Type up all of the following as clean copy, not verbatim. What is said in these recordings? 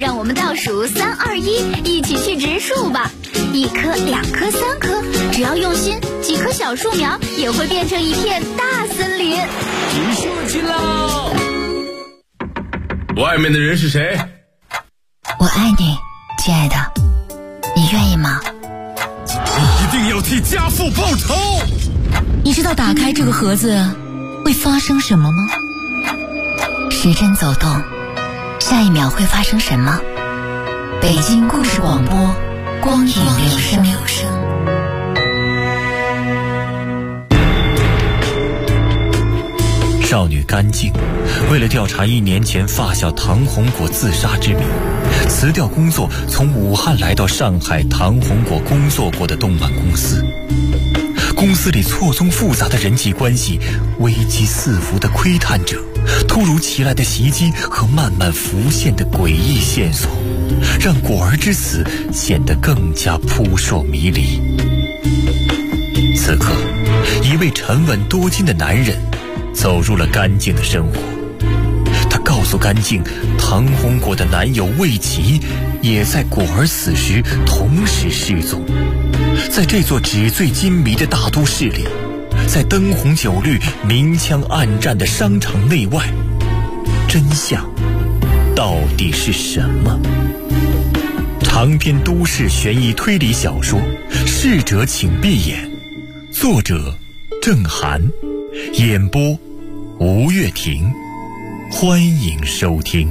让我们倒数3、2、1，一起去植树吧！1棵、2棵、3棵，只要用心，几棵小树苗也会变成一片大森林。 植树去喽！外面的人是谁？ 我爱你，亲爱的，你愿意吗？ 你一定要替家父报仇！ 你知道打开这个盒子会发生什么吗？时针走动，下一秒会发生什么？北京故事广播，光影留声。 少女甘静为了调查1年前发小唐红果自杀之谜，辞掉工作，从武汉来到上海唐红果工作过的动漫公司。公司里错综复杂的人际关系，危机四伏的窥探者，突如其来的袭击和慢慢浮现的诡异线索，让果儿之死显得更加扑朔迷离。此刻，一位沉稳多金的男人走入了甘静的生活。他告诉甘静，唐红果的男友魏琪也在果儿死时同时失踪。在这座纸醉金迷的大都市里，在灯红酒绿、明枪暗战的商场内外，真相到底是什么？长篇都市悬疑推理小说《逝者请闭眼》，作者郑涵，演播吴月婷，欢迎收听。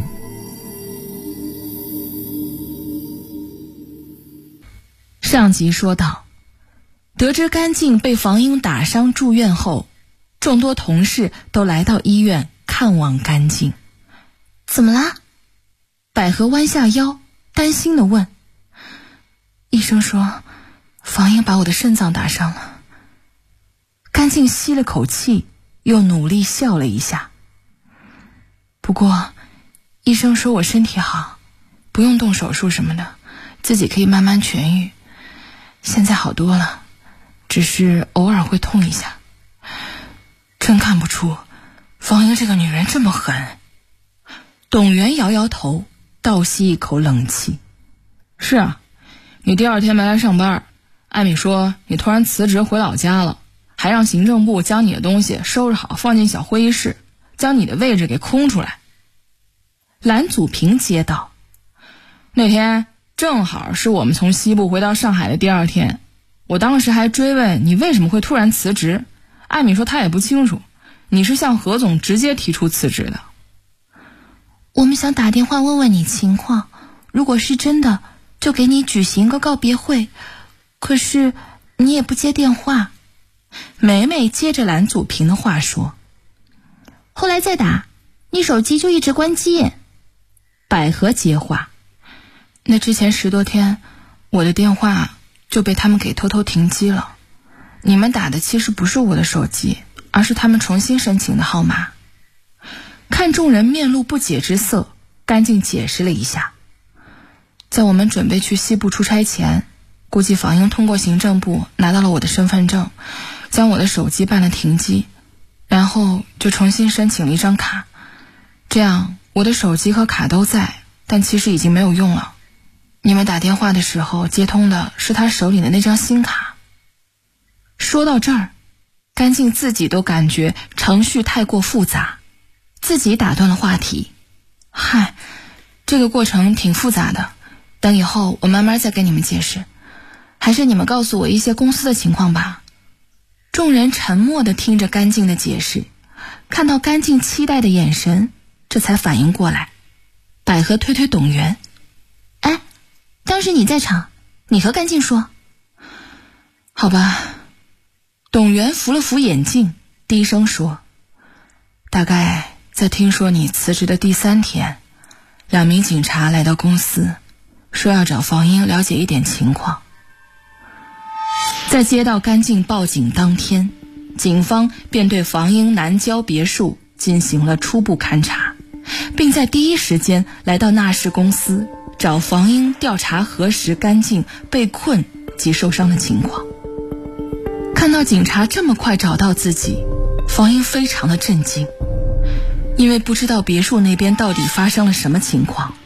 上集说到，得知甘静被房英打伤住院后，众多同事都来到医院看望甘静。怎么啦？百合弯下腰，担心地问。医生说，房英把我的肾脏打伤了。甘静吸了口气，又努力笑了一下。不过，医生说我身体好，不用动手术什么的，自己可以慢慢痊愈。现在好多了，只是偶尔会痛一下。真看不出房英这个女人这么狠。董源摇摇头，倒吸一口冷气。是啊，你第2天没来上班，艾米说你突然辞职回老家了，还让行政部将你的东西收拾好放进小会议室，将你的位置给空出来。蓝祖平接道，那天正好是我们从西部回到上海的第2天，我当时还追问你为什么会突然辞职，艾米说她也不清楚，你是向何总直接提出辞职的。我们想打电话问问你情况，如果是真的就给你举行个告别会，可是你也不接电话。美美接着蓝祖平的话说，后来再打，你手机就一直关机。百合接话，那之前10多天，我的电话就被他们给偷偷停机了。你们打的其实不是我的手机，而是他们重新申请的号码。看众人面露不解之色，甘静解释了一下，在我们准备去西部出差前，估计房英通过行政部拿到了我的身份证，将我的手机办了停机，然后就重新申请了一张卡，这样我的手机和卡都在，但其实已经没有用了。你们打电话的时候接通的是他手里的那张新卡。说到这儿，甘静自己都感觉程序太过复杂，自己打断了话题。嗨，这个过程挺复杂的，等以后我慢慢再跟你们解释，还是你们告诉我一些公司的情况吧。众人沉默地听着甘静的解释，看到甘静期待的眼神，这才反应过来。百合推推董源，哎，当时你在场，你和甘静说。好吧。董源扶了扶眼镜，低声说，大概在听说你辞职的第3天，2名警察来到公司，说要找房英了解一点情况。在接到甘静报警当天，警方便对房英南郊别墅进行了初步勘查，并在第一时间来到纳氏公司找房英调查核实甘静被困及受伤的情况。看到警察这么快找到自己，房英非常的震惊，因为不知道别墅那边到底发生了什么情况，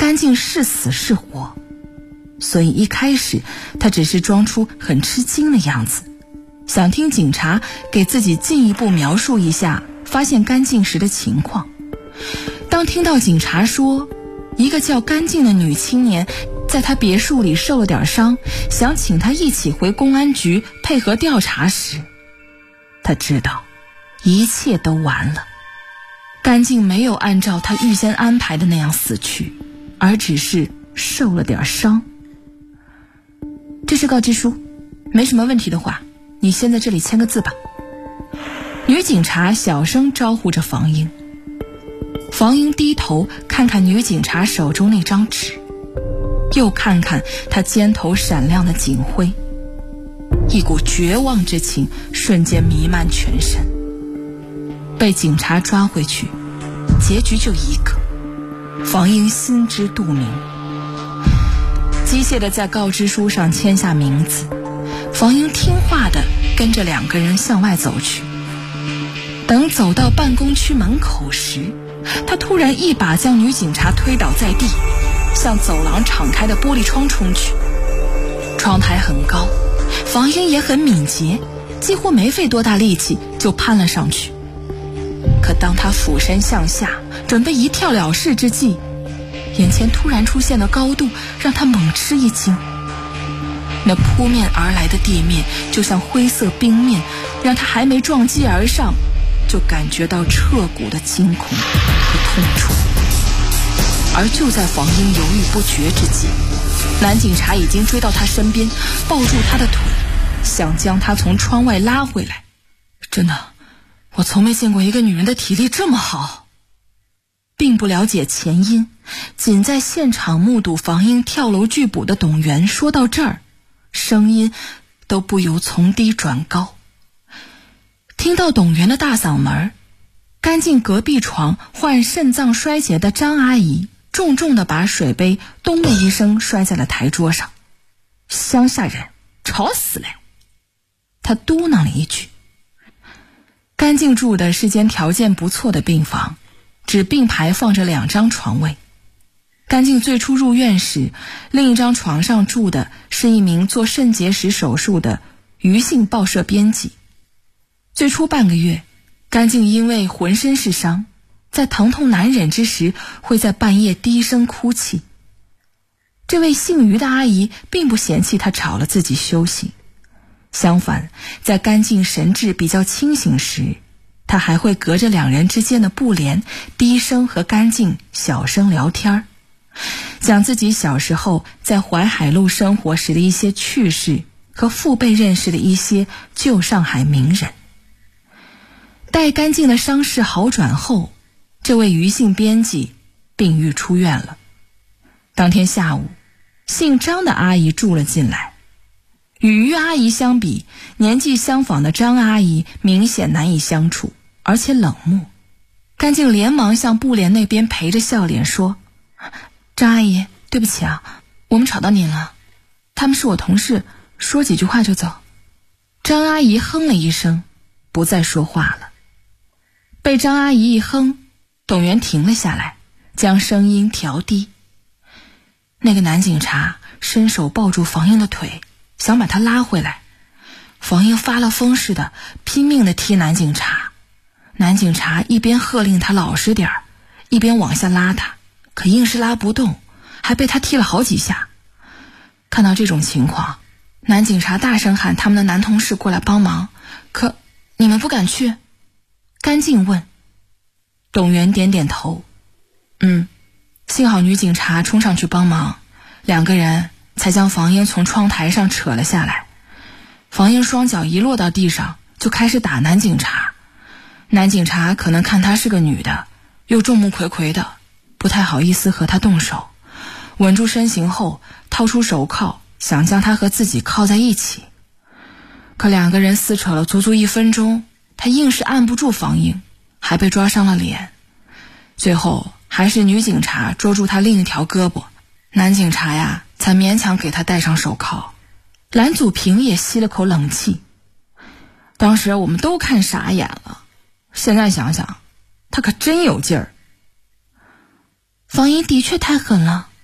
干净是死是活，所以一开始他只是装出很吃惊的样子，想听警察给自己进一步描述一下发现干净时的情况。当听到警察说一个叫干净的女青年在他别墅里受了点伤，想请他一起回公安局配合调查时，他知道一切都完了。干净没有按照他预先安排的那样死去，而只是受了点伤。这是告知书，没什么问题的话，你先在这里签个字吧。女警察小声招呼着房英。房英低头看看女警察手中那张纸，又看看她肩头闪亮的警徽，一股绝望之情瞬间弥漫全身。被警察抓回去，结局就一个，房英心知肚明。机械地在告知书上签下名字，房英听话地跟着两个人向外走去。等走到办公区门口时，他突然一把将女警察推倒在地，向走廊敞开的玻璃窗冲去。窗台很高，房英也很敏捷，几乎没费多大力气就攀了上去。可当他俯身向下准备一跳了事之际，眼前突然出现的高度让他猛吃一惊。那扑面而来的地面就像灰色冰面，让他还没撞击而上就感觉到彻骨的惊恐和痛楚。而就在房英犹豫不决之际，男警察已经追到他身边，抱住他的腿，想将他从窗外拉回来。真的，我从没见过一个女人的体力这么好。并不了解前因，仅在现场目睹房英跳楼拒捕的董源说到这儿，声音都不由从低转高。听到董源的大嗓门，干净隔壁床患肾脏衰竭的张阿姨重重地把水杯咚的一声摔在了台桌上。乡下人吵死了，她嘟囔了一句。干净住的是间条件不错的病房，只并排放着2张床位。干净最初入院时，另一张床上住的是一名做肾结石手术的余姓报社编辑。最初半个月，干净因为浑身是伤，在疼痛难忍之时会在半夜低声哭泣。这位姓余的阿姨并不嫌弃他吵了自己休息，相反，在干净神志比较清醒时，他还会隔着2人之间的布帘低声和干净小声聊天，讲自己小时候在淮海路生活时的一些趣事和父辈认识的一些旧上海名人。待干净的伤势好转后，这位余姓编辑病愈出院了。当天下午，姓张的阿姨住了进来。与余阿姨相比，年纪相仿的张阿姨明显难以相处，而且冷漠。干净连忙向布帘那边陪着笑脸说：张阿姨，对不起啊，我们吵到您了，他们是我同事，说几句话就走。张阿姨哼了一声，不再说话了。被张阿姨一哼，董源停了下来，将声音调低。那个男警察伸手抱住房英的腿，想把他拉回来。房英发了疯似的拼命地踢男警察，男警察一边喝令他老实点儿，一边往下拉他，可硬是拉不动，还被他踢了好几下。看到这种情况，男警察大声喊他们的男同事过来帮忙。可你们不敢去？干净问。董源点点头。幸好女警察冲上去帮忙，2个人才将房英从窗台上扯了下来。房英双脚一落到地上，就开始打男警察。男警察可能看她是个女的，又众目睽睽的，不太好意思和她动手，稳住身形后掏出手铐，想将她和自己铐在一起。可2个人撕扯了足足1分钟，他硬是按不住房英，还被抓伤了脸。最后还是女警察捉住他另一条胳膊，男警察呀才勉强给他戴上手铐。蓝祖平也吸了口冷气。当时我们都看傻眼了，现在想想，他可真有劲儿。房英的确太狠了，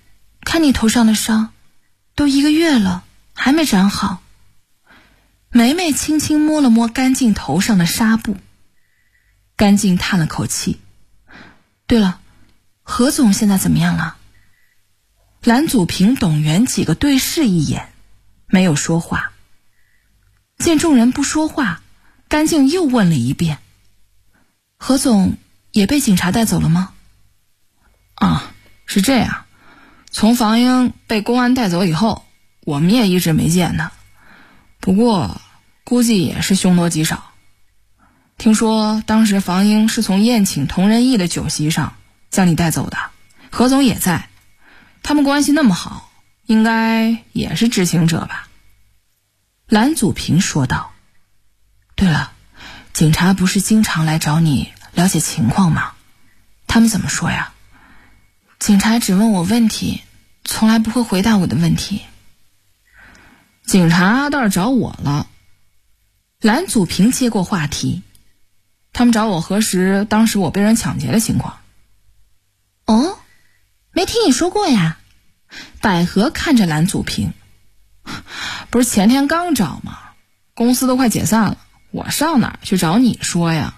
看你头上的伤，都1个月了，还没长好。梅梅轻轻摸了摸干净头上的纱布。干净叹了口气。对了，何总现在怎么样了？蓝祖平、董源几个对视一眼，没有说话。见众人不说话，干净又问了一遍：何总也被警察带走了吗？ 啊，是这样。从房英被公安带走以后，我们也一直没见他。不过估计也是凶多吉少。听说当时房英是从宴请同仁义的酒席上将你带走的，何总也在，他们关系那么好，应该也是知情者吧？ 蓝祖平说道。对了，警察不是经常来找你了解情况吗？他们怎么说呀？警察只问我问题，从来不会回答我的问题。 警察倒是找我了。 蓝祖平接过话题。 他们找我核实当时我被人抢劫的情况。 哦，没听你说过呀。百合看着蓝祖平。 不是前天刚找吗？公司都快解散了，我上哪儿去找你说呀？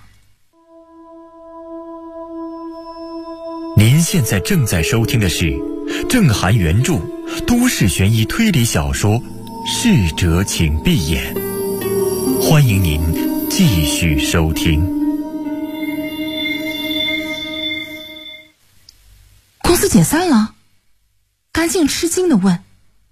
您现在正在收听的是郑涵原著都市悬疑推理小说《逝者请闭眼》，欢迎您继续收听。 公司解散了？干净吃惊地问。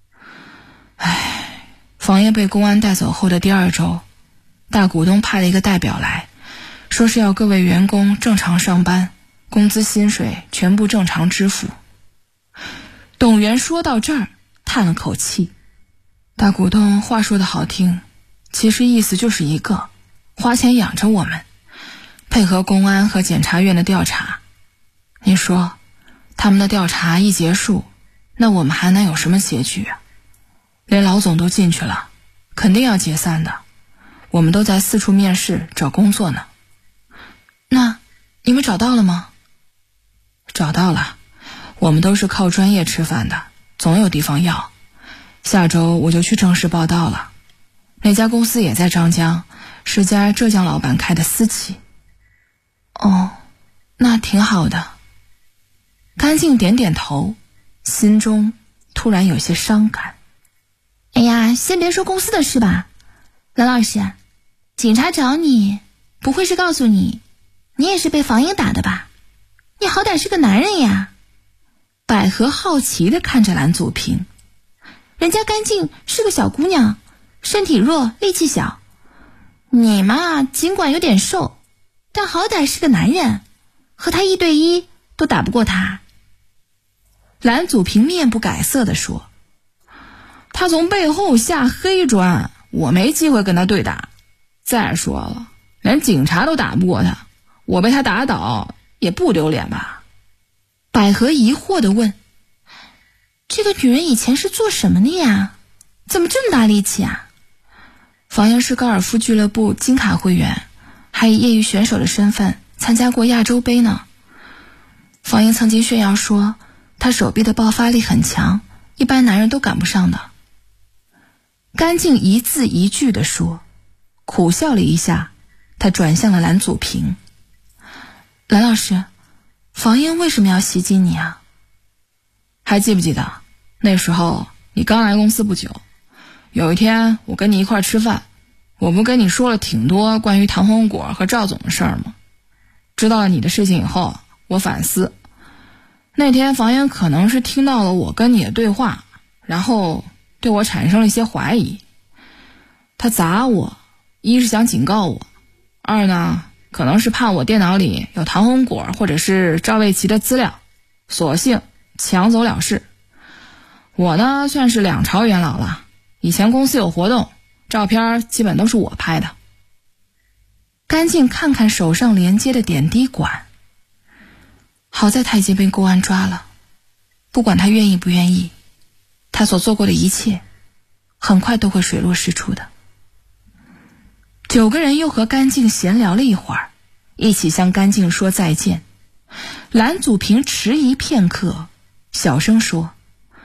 房业被公安带走后的第2周，大股东派了一个代表来，说是要各位员工正常上班，工资薪水全部正常支付。 董源说到这儿叹了口气。 大股东话说得好听，其实意思就是一个，花钱养着我们，配合公安和检察院的调查。你说他们的调查一结束，那我们还能有什么结局啊？连老总都进去了，肯定要解散的。我们都在四处面试找工作呢。 那你们找到了吗？ 找到了，我们都是靠专业吃饭的，总有地方要。下周我就去正式报到了。那家公司也在张江，是家浙江老板开的私企。 哦，那挺好的。干净点点头，心中突然有些伤感。哎呀，先别说公司的事吧。蓝老师，警察找你，不会是告诉你，你也是被房英打的吧？你好歹是个男人呀。百合好奇地看着蓝祖平。人家干净是个小姑娘，身体弱，力气小。你嘛，尽管有点瘦，但好歹是个男人，和他1对1都打不过他。蓝祖平面不改色地说。 他从背后下黑砖，我没机会跟他对打。再说了，连警察都打不过他，我被他打倒也不丢脸吧？ 百合疑惑地问。这个女人以前是做什么的呀？怎么这么大力气啊？ 房英是高尔夫俱乐部金卡会员，还以业余选手的身份参加过亚洲杯呢。房英曾经炫耀说，她手臂的爆发力很强，一般男人都赶不上的。 干净一字一句地说，苦笑了一下，他转向了蓝祖平。 蓝老师，房英为什么要袭击你啊？还记不记得那时候你刚来公司不久，有一天我跟你一块吃饭，我不跟你说了挺多关于唐红果和赵总的事儿吗？知道了你的事情以后，我反思，那天房英可能是听到了我跟你的对话，然后对我产生了一些怀疑。他砸我，一是想警告我，二呢，可能是怕我电脑里有唐红果或者是赵卫奇的资料，索性抢走了事。我呢，算是2朝元老了，以前公司有活动，照片基本都是我拍的。 干净看看手上连接的点滴管，好在他已经被公安抓了，不管他愿意不愿意，他所做过的一切很快都会水落石出的。9个人又和干净闲聊了一会儿，一起向干净说再见。蓝祖平迟疑片刻，小声说，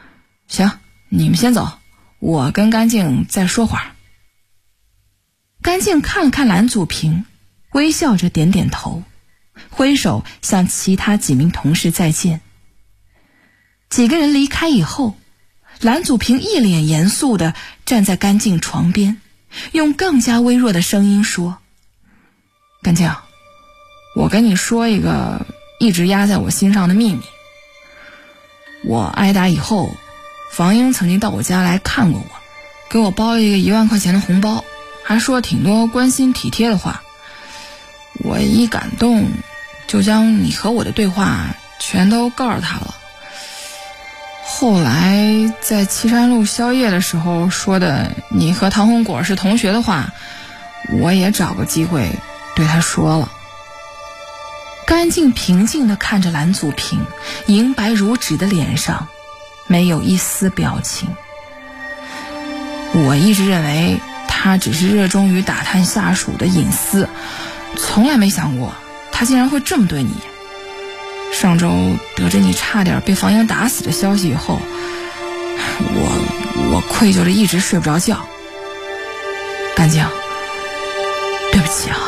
行，你们先走，我跟甘静再说会儿。 甘静看了看蓝祖平，微笑着点点头，挥手向其他几名同事再见。几个人离开以后，蓝祖平一脸严肃地站在甘静床边，用更加微弱的声音说： 甘静，我跟你说一个一直压在我心上的秘密。我挨打以后，房英曾经到我家来看过我，给我包一个1万块钱的红包，还说挺多关心体贴的话。我一感动，就将你和我的对话全都告诉他了。后来在岐山路宵夜的时候说的你和唐红果是同学的话，我也找个机会对他说了。 甘静平静地看着蓝祖平银白如纸的脸上没有一丝表情。 我一直认为他只是热衷于打探下属的隐私，从来没想过他竟然会这么对你。上周得知你差点被房英打死的消息以后，我愧疚的一直睡不着觉。甘静，对不起啊。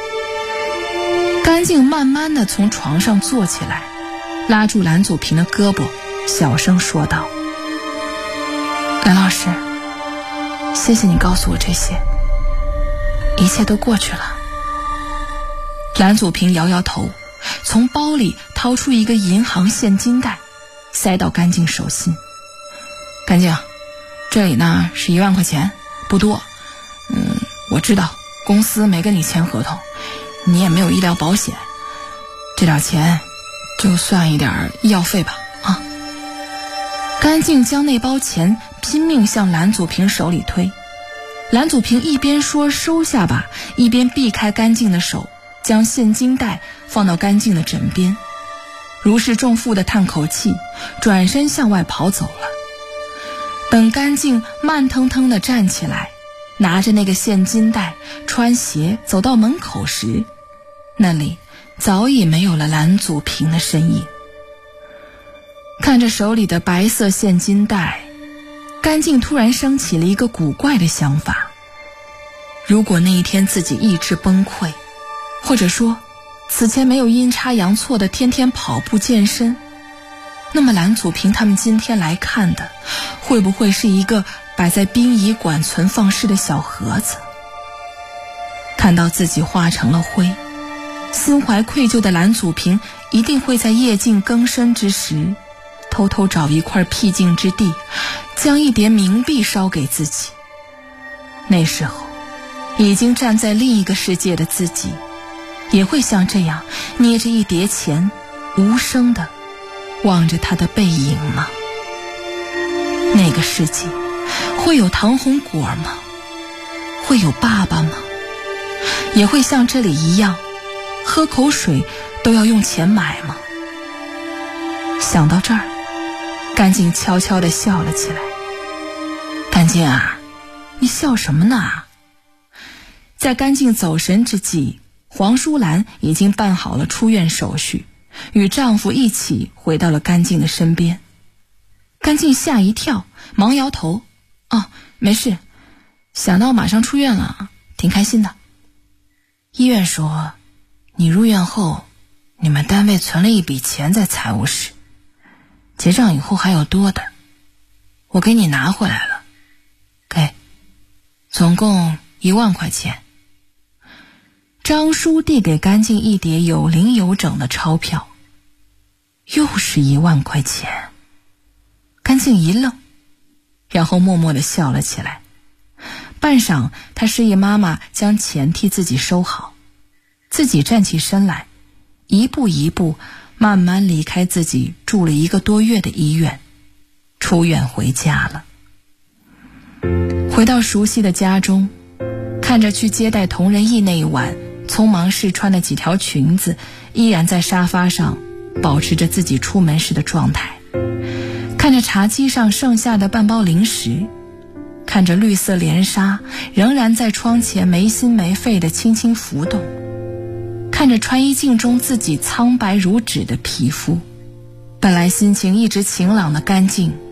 甘静慢慢地从床上坐起来，拉住蓝祖平的胳膊，小声说道： 蓝老师，谢谢你告诉我这些，一切都过去了。 蓝祖平摇摇头，从包里掏出一个银行现金袋，塞到甘静手心。 甘静，这里呢是1万块钱，不多。我知道公司没跟你签合同，你也没有医疗保险，这点钱就算一点医药费吧啊！ 甘静将那包钱拼命向蓝祖平手里推，蓝祖平一边说收下吧，一边避开甘静的手，将现金袋放到甘静的枕边，如释重负地叹口气，转身向外跑走了。等甘静慢腾腾地站起来，拿着那个现金袋穿鞋走到门口时，那里早已没有了蓝祖平的身影。看着手里的白色现金袋，甘静突然升起了一个古怪的想法。如果那一天自己意志崩溃，或者说此前没有阴差阳错的天天跑步健身，那么蓝祖平他们今天来看的会不会是一个摆在殡仪馆存放室的小盒子？看到自己化成了灰，心怀愧疚的蓝祖平一定会在夜静更深之时，偷偷找一块僻静之地，将一叠冥币烧给自己。那时候已经站在另一个世界的自己，也会像这样捏着一叠钱，无声地望着他的背影吗？那个世界会有唐红果吗？会有爸爸吗？也会像这里一样，喝口水都要用钱买吗？想到这儿，甘静悄悄地笑了起来。甘静啊，你笑什么呢？在甘静走神之际，黄淑兰已经办好了出院手续，与丈夫一起回到了甘静的身边。甘静吓一跳，忙摇头：哦，没事，想到马上出院了，挺开心的。医院说你入院后，你们单位存了一笔钱在财务室，结账以后还有多的，我给你拿回来了，给，总共1万块钱。张叔递给甘静一叠有零有整的钞票，又是1万块钱。甘静一愣，然后默默地笑了起来。半晌，他示意妈妈将钱替自己收好，自己站起身来，一步一步慢慢离开自己住了1个多月的医院，出院回家了。回到熟悉的家中，看着去接待同仁义那一晚匆忙试穿的几条裙子依然在沙发上保持着自己出门时的状态，看着茶几上剩下的半包零食，看着绿色帘纱仍然在窗前没心没肺地轻轻浮动，看着穿衣镜中自己苍白如纸的皮肤，本来心情一直晴朗的甘静突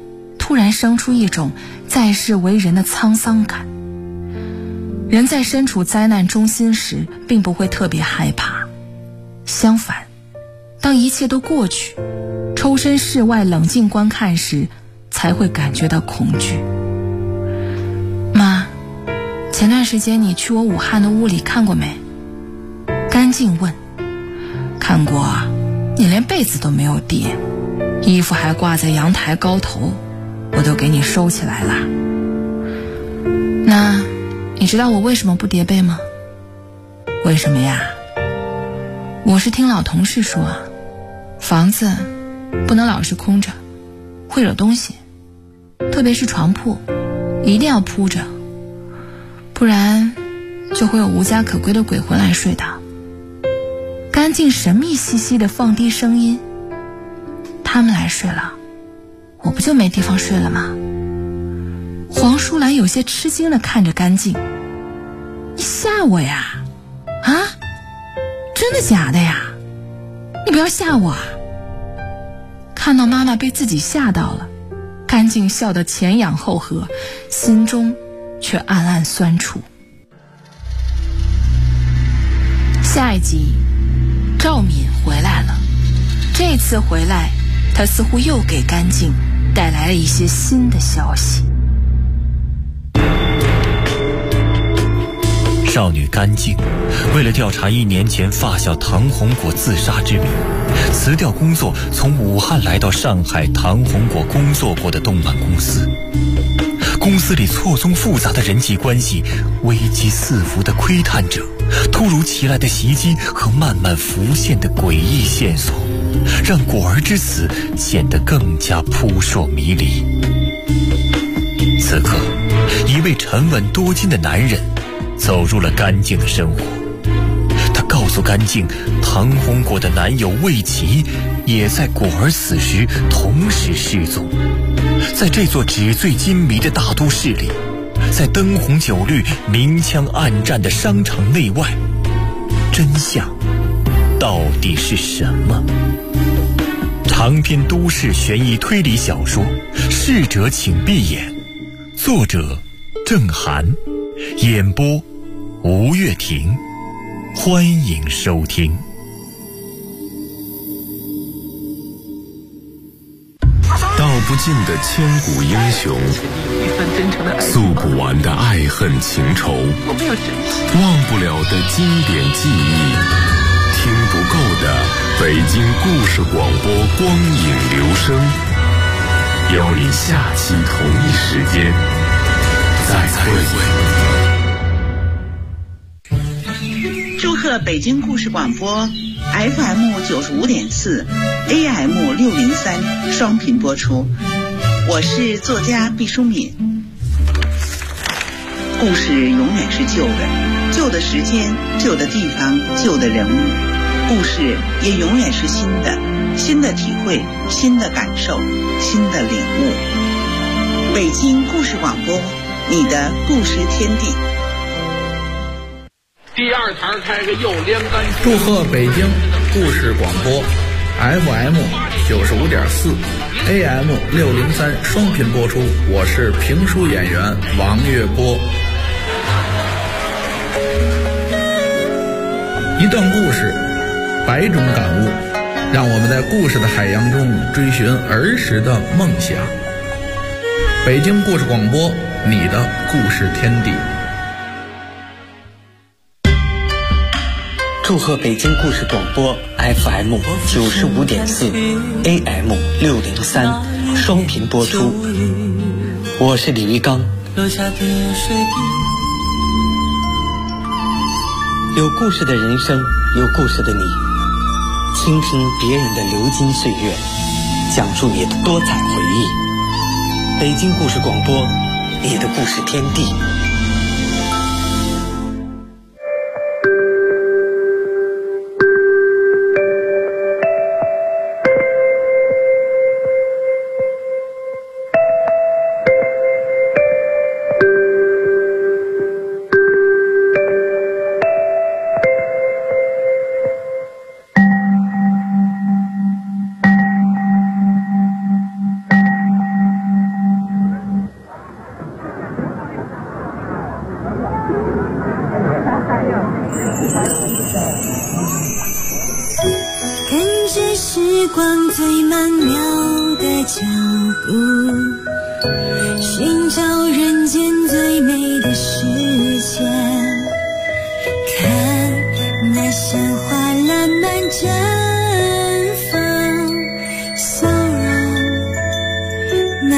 突然生出一种在世为人的沧桑感。人在身处灾难中心时并不会特别害怕，相反，当一切都过去，抽身事外冷静观看时，才会感觉到恐惧。妈，前段时间你去我武汉的屋里看过没？甘静问。看过啊，你连被子都没有叠，衣服还挂在阳台高头，我都给你收起来了。那你知道我为什么不叠被吗？为什么呀？我是听老同事说，房子不能老是空着，会惹东西，特别是床铺一定要铺着，不然就会有无家可归的鬼魂来睡的。干净神秘兮兮地放低声音，他们来睡了，我不就没地方睡了吗？黄淑兰有些吃惊地看着干净。你吓我呀？啊？真的假的呀？你不要吓我啊！看到妈妈被自己吓到了，干净笑得前仰后合，心中却暗暗酸楚。下一集，赵敏回来了。这次回来，她似乎又给干净带来了一些新的消息。 少女干净为了调查1年前发小唐红果自杀之谜，辞掉工作，从武汉来到上海唐红果工作过的动漫公司。公司里错综复杂的人际关系，危机四伏的窥探者，突如其来的袭击和慢慢浮现的诡异线索，让果儿之死显得更加扑朔迷离。此刻，一位沉稳多金的男人走入了干净的生活。他告诉干净，唐红果的男友魏琪也在果儿死时同时失踪。在这座纸醉金迷的大都市里，在灯红酒绿、明枪暗战的商场内外，真相到底是什么？长篇都市悬疑推理小说《逝者请闭眼》，作者郑涵，演播吴月婷，欢迎收听。 道不尽的千古英雄，诉不完的爱恨情仇，忘不了的经典记忆，听不够的北京故事广播光影留声，邀你下期同一时间再会。 祝贺北京故事广播 FM 95.4 AM 603双频播出。我是作家毕淑敏。故事永远是旧的，旧的时间，旧的地方，旧的人物。故事也永远是新的，新的体会，新的感受，新的领悟。北京故事广播，你的故事天地。 第二台开个又连杆。 祝贺北京故事广播 FM 95.4 AM 603双频播出。我是评书演员王月波。一段故事，100种感悟，让我们在故事的海洋中追寻儿时的梦想。北京故事广播，你的故事天地。 祝贺北京故事广播 FM 95.4 AM 603双频播出。我是李玉刚。有故事的人生，有故事的你，倾听别人的流金岁月，讲述你的多彩回忆。北京故事广播，你的故事天地。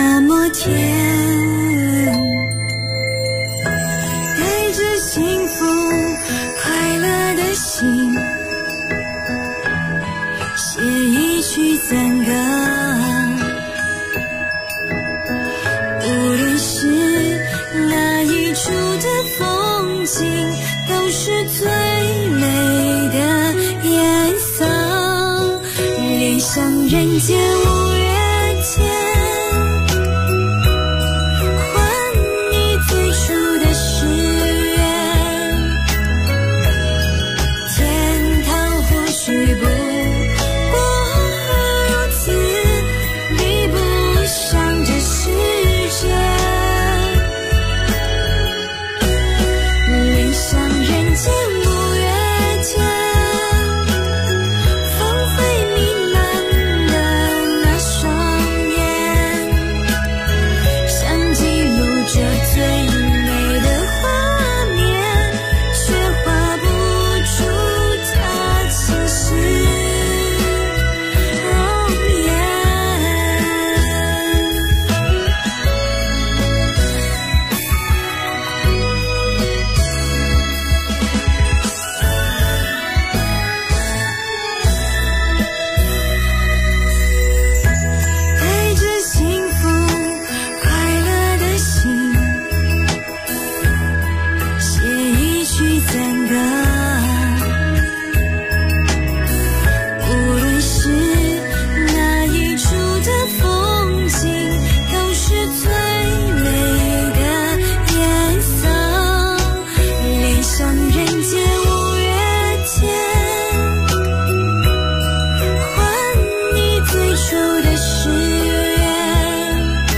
那么甜，带着幸福快乐的心，写一曲赞歌。无论是哪一处的风景，都是最美的颜色。恋上人间五月天，还你最初的誓言。天堂或许不过如此，比不上这世界。恋上人间五月天，芳菲弥漫的那双眼，想记录这最美的画面，却画不出它其实容颜。带着幸福快乐的心，写一曲赞歌。无论是哪一处的风景，都是最美的颜色。恋上人间五月天，还你最初的誓言。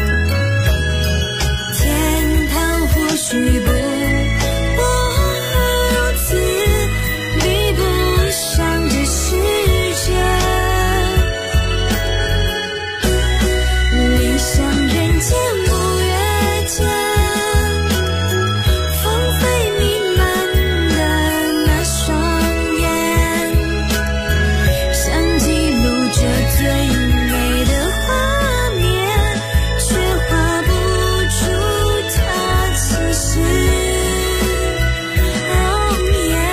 天堂或许不过如此，比不上这世界。恋上人间五月天，芳菲弥漫的那双眼，想记录这最美的画面，却画不出它其实容颜。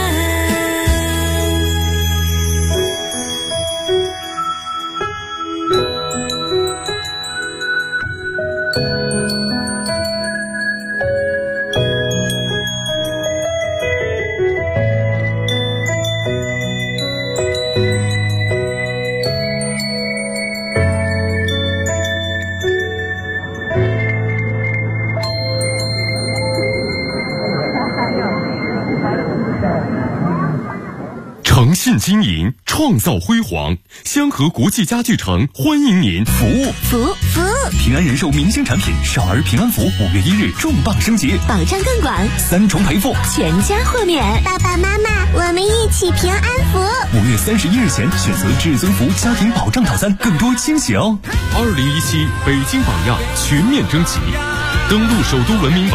诚信经营，创造辉煌。香河国际家具城欢迎您。服务平安人寿明星产品少儿平安符5月1日重磅升级， 保障更广 3重赔付， 全家豁免。爸爸妈妈，我们一起平安符。 5月31日前选择至尊福家庭保障套餐，更多惊喜哦。 2017北京榜样全面征集，登录首都文明